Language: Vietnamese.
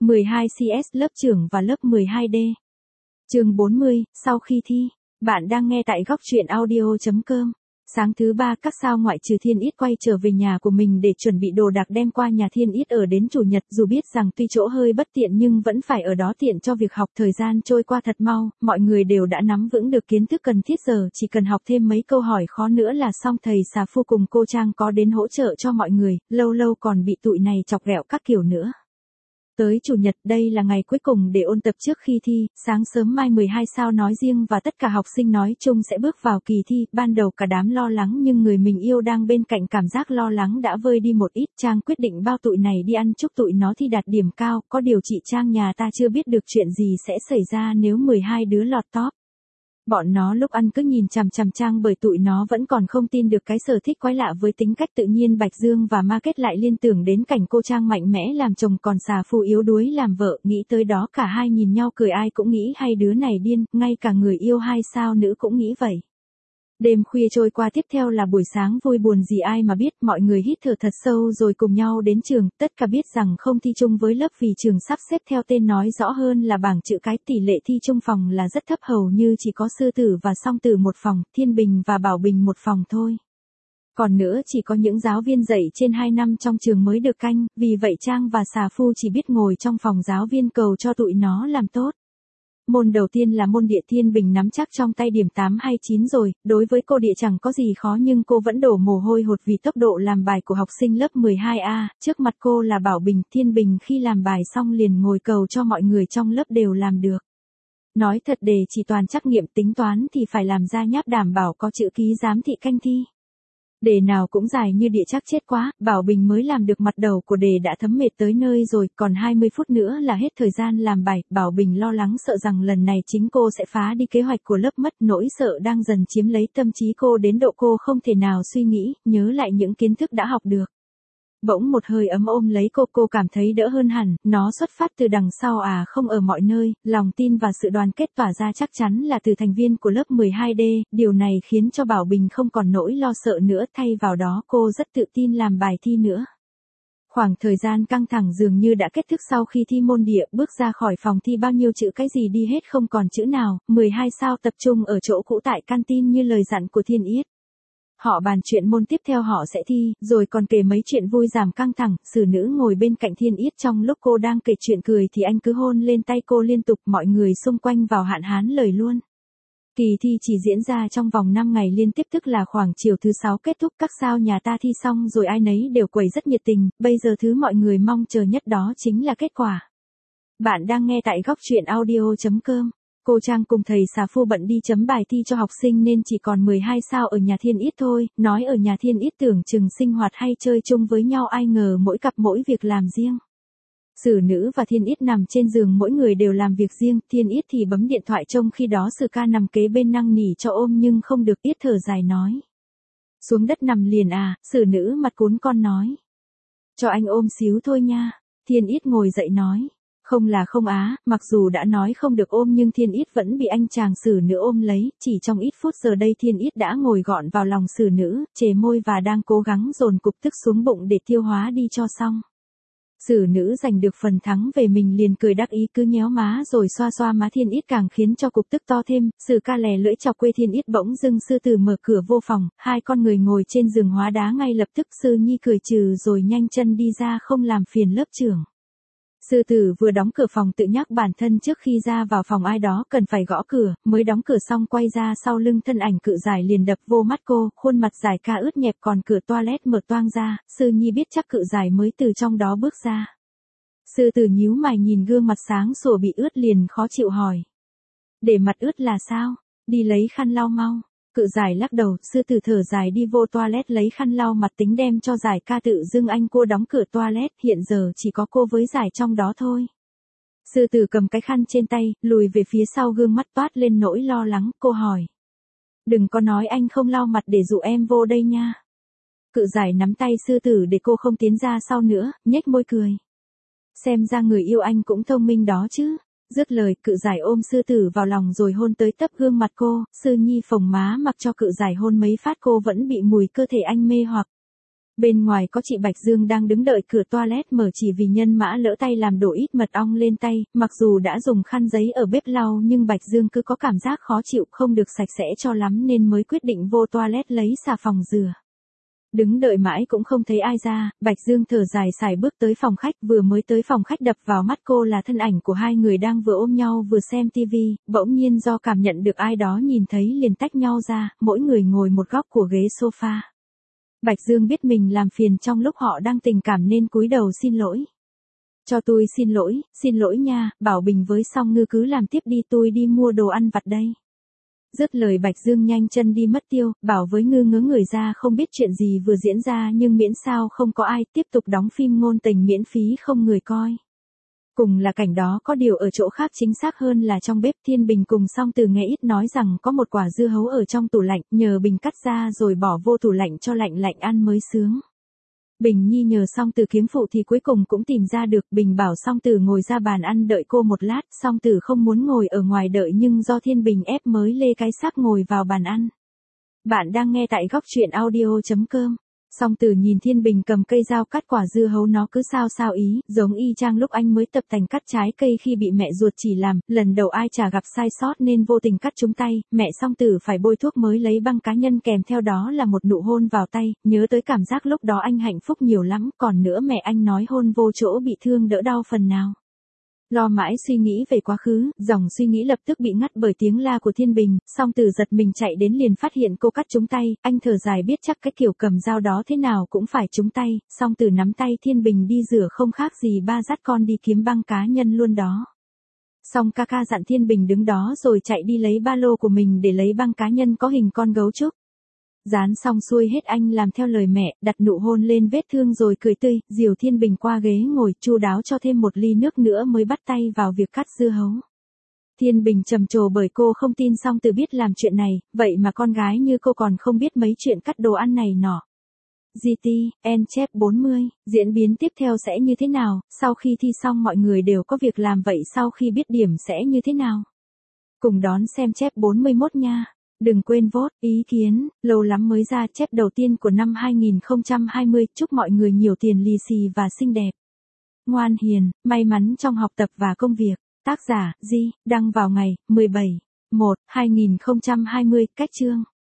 12CS lớp trưởng và lớp 12D. Chương 40, sau khi thi. Bạn đang nghe tại góc truyện audio.com. Sáng thứ ba các sao ngoại trừ Thiên Ít quay trở về nhà của mình để chuẩn bị đồ đạc đem qua nhà Thiên Ít ở đến chủ nhật, dù biết rằng tuy chỗ hơi bất tiện nhưng vẫn phải ở đó tiện cho việc học. Thời gian trôi qua thật mau, mọi người đều đã nắm vững được kiến thức cần thiết, giờ chỉ cần học thêm mấy câu hỏi khó nữa là xong. Thầy Xà Phu cùng cô Trang có đến hỗ trợ cho mọi người, lâu lâu còn bị tụi này chọc ghẹo các kiểu nữa. Tới chủ nhật, đây là ngày cuối cùng để ôn tập trước khi thi, sáng sớm mai 12 sao nói riêng và tất cả học sinh nói chung sẽ bước vào kỳ thi. Ban đầu cả đám lo lắng nhưng người mình yêu đang bên cạnh, cảm giác lo lắng đã vơi đi một ít. Trang quyết định bao tụi này đi ăn chúc tụi nó thi đạt điểm cao, có điều chị Trang nhà ta chưa biết được chuyện gì sẽ xảy ra nếu 12 đứa lọt top. Bọn nó lúc ăn cứ nhìn chằm chằm Trang bởi tụi nó vẫn còn không tin được cái sở thích quái lạ với tính cách tự nhiên Bạch Dương và Ma Kết lại liên tưởng đến cảnh cô Trang mạnh mẽ làm chồng còn Xà Phu yếu đuối làm vợ. Nghĩ tới đó cả hai nhìn nhau cười, ai cũng nghĩ hai đứa này điên, ngay cả người yêu hai sao nữ cũng nghĩ vậy. Đêm khuya trôi qua, tiếp theo là buổi sáng vui buồn gì ai mà biết. Mọi người hít thở thật sâu rồi cùng nhau đến trường, tất cả biết rằng không thi chung với lớp vì trường sắp xếp theo tên, nói rõ hơn là bảng chữ cái. Tỷ lệ thi chung phòng là rất thấp, hầu như chỉ có Sư Tử và Song Tử một phòng, Thiên Bình và Bảo Bình một phòng thôi. Còn nữa chỉ có những giáo viên dạy trên 2 năm trong trường mới được canh, vì vậy Trang và Xà Phu chỉ biết ngồi trong phòng giáo viên cầu cho tụi nó làm tốt. Môn đầu tiên là môn địa, Thiên Bình nắm chắc trong tay điểm 8 hay 9 rồi, đối với cô địa chẳng có gì khó nhưng cô vẫn đổ mồ hôi hột vì tốc độ làm bài của học sinh lớp 12A, trước mặt cô là Bảo Bình. Thiên Bình khi làm bài xong liền ngồi cầu cho mọi người trong lớp đều làm được. Nói thật, đề chỉ toàn trắc nghiệm, tính toán thì phải làm ra nháp đảm bảo có chữ ký giám thị canh thi. Đề nào cũng dài như địa, chắc chết quá. Bảo Bình mới làm được mặt đầu của đề đã thấm mệt tới nơi rồi, còn 20 phút nữa là hết thời gian làm bài. Bảo Bình lo lắng sợ rằng lần này chính cô sẽ phá đi kế hoạch của lớp mất, nỗi sợ đang dần chiếm lấy tâm trí cô đến độ cô không thể nào suy nghĩ, nhớ lại những kiến thức đã học được. Bỗng một hơi ấm ôm lấy cô cảm thấy đỡ hơn hẳn, nó xuất phát từ đằng sau à, không ở mọi nơi. Lòng tin và sự đoàn kết tỏa ra chắc chắn là từ thành viên của lớp 12D, điều này khiến cho Bảo Bình không còn nỗi lo sợ nữa, thay vào đó cô rất tự tin làm bài thi nữa. Khoảng thời gian căng thẳng dường như đã kết thúc sau khi thi môn địa, bước ra khỏi phòng thi bao nhiêu chữ cái gì đi hết không còn chữ nào. 12 sao tập trung ở chỗ cũ tại canteen như lời dặn của Thiên Ít. Họ bàn chuyện môn tiếp theo họ sẽ thi, rồi còn kể mấy chuyện vui giảm căng thẳng. Sử Nữ ngồi bên cạnh Thiên Ít, trong lúc cô đang kể chuyện cười thì anh cứ hôn lên tay cô liên tục, mọi người xung quanh vào hạn hán lời luôn. Kỳ thi chỉ diễn ra trong vòng 5 ngày liên tiếp, tức là khoảng chiều thứ 6 kết thúc. Các sao nhà ta thi xong rồi ai nấy đều quẩy rất nhiệt tình, bây giờ thứ mọi người mong chờ nhất đó chính là kết quả. Bạn đang nghe tại góc truyện audio.com. Cô Trang cùng thầy Xà Phu bận đi chấm bài thi cho học sinh nên chỉ còn 12 sao ở nhà Thiên Ít thôi. Nói ở nhà Thiên Ít tưởng chừng sinh hoạt hay chơi chung với nhau, ai ngờ mỗi cặp mỗi việc làm riêng. Sử Nữ và Thiên Ít nằm trên giường, mỗi người đều làm việc riêng. Thiên Ít thì bấm điện thoại, trông khi đó Sử Ca nằm kế bên năn nỉ cho ôm nhưng không được. Ít thở dài nói: xuống đất nằm liền à. Sử Nữ mặt cuốn con nói: cho anh ôm xíu thôi nha. Thiên Ít ngồi dậy nói: không là không á. Mặc dù đã nói không được ôm nhưng Thiên Ít vẫn bị anh chàng Sử Nữ ôm lấy. Chỉ trong ít phút giờ đây Thiên Ít đã ngồi gọn vào lòng Sử Nữ, chề môi và đang cố gắng dồn cục tức xuống bụng để tiêu hóa đi cho xong. Sử Nữ giành được phần thắng về mình liền cười đắc ý, cứ nhéo má rồi xoa xoa má Thiên Ít càng khiến cho cục tức to thêm. Sử Ca lè lưỡi chọc quê Thiên Ít. Bỗng dưng Sư Tử mở cửa vô phòng, hai con người ngồi trên giường hóa đá ngay lập tức. Sư Nhi cười trừ rồi nhanh chân đi ra, không làm phiền lớp trưởng. Sư Tử vừa đóng cửa phòng tự nhắc bản thân trước khi ra vào phòng ai đó cần phải gõ cửa, mới đóng cửa xong quay ra sau lưng thân ảnh Cự Giải liền đập vô mắt cô, khuôn mặt Giải Ca ướt nhẹp còn cửa toilet mở toang ra. Sư Nhi biết chắc Cự Giải mới từ trong đó bước ra. Sư Tử nhíu mày nhìn gương mặt sáng sủa bị ướt liền khó chịu hỏi: để mặt ướt là sao? Đi lấy khăn lau mau. Cự Giải lắc đầu. Sư Tử thở dài đi vô toilet lấy khăn lau mặt tính đem cho Giải Ca. Tự dưng anh cô đóng cửa toilet, hiện giờ chỉ có cô với Giải trong đó thôi. Sư Tử cầm cái khăn trên tay, lùi về phía sau, gương mắt toát lên nỗi lo lắng. Cô hỏi: đừng có nói anh không lau mặt để dụ em vô đây nha. Cự Giải nắm tay Sư Tử để cô không tiến ra sau nữa, nhếch môi cười: xem ra người yêu anh cũng thông minh đó chứ. Dứt lời, Cự Giải ôm Sư Tử vào lòng rồi hôn tới tấp gương mặt cô. Sư Nhi phồng má mặc cho Cự Giải hôn mấy phát, cô vẫn bị mùi cơ thể anh mê hoặc. Bên ngoài có chị Bạch Dương đang đứng đợi cửa toilet mở chỉ vì nhân mã lỡ tay làm đổ ít mật ong lên tay, mặc dù đã dùng khăn giấy ở bếp lau nhưng Bạch Dương cứ có cảm giác khó chịu không được sạch sẽ cho lắm nên mới quyết định vô toilet lấy xà phòng rửa. Đứng đợi mãi cũng không thấy ai ra, Bạch Dương thở dài sải bước tới phòng khách, vừa mới tới phòng khách đập vào mắt cô là thân ảnh của hai người đang vừa ôm nhau vừa xem tivi, bỗng nhiên do cảm nhận được ai đó nhìn thấy liền tách nhau ra, mỗi người ngồi một góc của ghế sofa. Bạch Dương biết mình làm phiền trong lúc họ đang tình cảm nên cúi đầu xin lỗi. Cho tôi xin lỗi nha, bảo Bình với Song Ngư cứ làm tiếp đi, tôi đi mua đồ ăn vặt đây. Dứt lời Bạch Dương nhanh chân đi mất tiêu, bảo với Ngư ngớ người ra không biết chuyện gì vừa diễn ra nhưng miễn sao không có ai, tiếp tục đóng phim ngôn tình miễn phí không người coi. Cùng là cảnh đó có điều ở chỗ khác, chính xác hơn là trong bếp. Thiên Bình cùng Song Từ nghe ít nói rằng có một quả dưa hấu ở trong tủ lạnh, nhờ Bình cắt ra rồi bỏ vô tủ lạnh cho lạnh lạnh ăn mới sướng. Bình Nhi nhờ Song Từ kiếm phụ thì cuối cùng cũng tìm ra được. Bình bảo Song Từ ngồi ra bàn ăn đợi cô một lát, Song Từ không muốn ngồi ở ngoài đợi nhưng do Thiên Bình ép mới lê cái xác ngồi vào bàn ăn. Bạn đang nghe tại góc truyện audio.com. Song Từ nhìn Thiên Bình cầm cây dao cắt quả dưa hấu nó cứ sao ý, giống y chang lúc anh mới tập tành cắt trái cây khi bị mẹ ruột chỉ làm, lần đầu ai chả gặp sai sót nên vô tình cắt trúng tay, mẹ Song Từ phải bôi thuốc mới lấy băng cá nhân kèm theo đó là một nụ hôn vào tay, nhớ tới cảm giác lúc đó anh hạnh phúc nhiều lắm, còn nữa mẹ anh nói hôn vô chỗ bị thương đỡ đau phần nào. Lo mãi suy nghĩ về quá khứ, dòng suy nghĩ lập tức bị ngắt bởi tiếng la của Thiên Bình, Song Từ giật mình chạy đến liền phát hiện cô cắt trúng tay, anh thở dài biết chắc cái kiểu cầm dao đó thế nào cũng phải trúng tay, Song Từ nắm tay Thiên Bình đi rửa không khác gì ba dắt con đi kiếm băng cá nhân luôn đó. Song ca ca dặn Thiên Bình đứng đó rồi chạy đi lấy ba lô của mình để lấy băng cá nhân có hình con gấu trúc. Dán xong xuôi hết anh làm theo lời mẹ, đặt nụ hôn lên vết thương rồi cười tươi, dìu Thiên Bình qua ghế ngồi, chu đáo cho thêm một ly nước nữa mới bắt tay vào việc cắt dưa hấu. Thiên Bình trầm trồ bởi cô không tin Song Từ biết làm chuyện này, vậy mà con gái như cô còn không biết mấy chuyện cắt đồ ăn này nọ. GTN chép 40, diễn biến tiếp theo sẽ như thế nào, sau khi thi xong mọi người đều có việc làm vậy sau khi biết điểm sẽ như thế nào? Cùng đón xem chép 41 nha. Đừng quên vote, ý kiến, lâu lắm mới ra chép đầu tiên của năm 2020, chúc mọi người nhiều tiền lì xì và xinh đẹp. Ngoan hiền, may mắn trong học tập và công việc. Tác giả, Di, đăng vào ngày 17/1/2020, cách chương.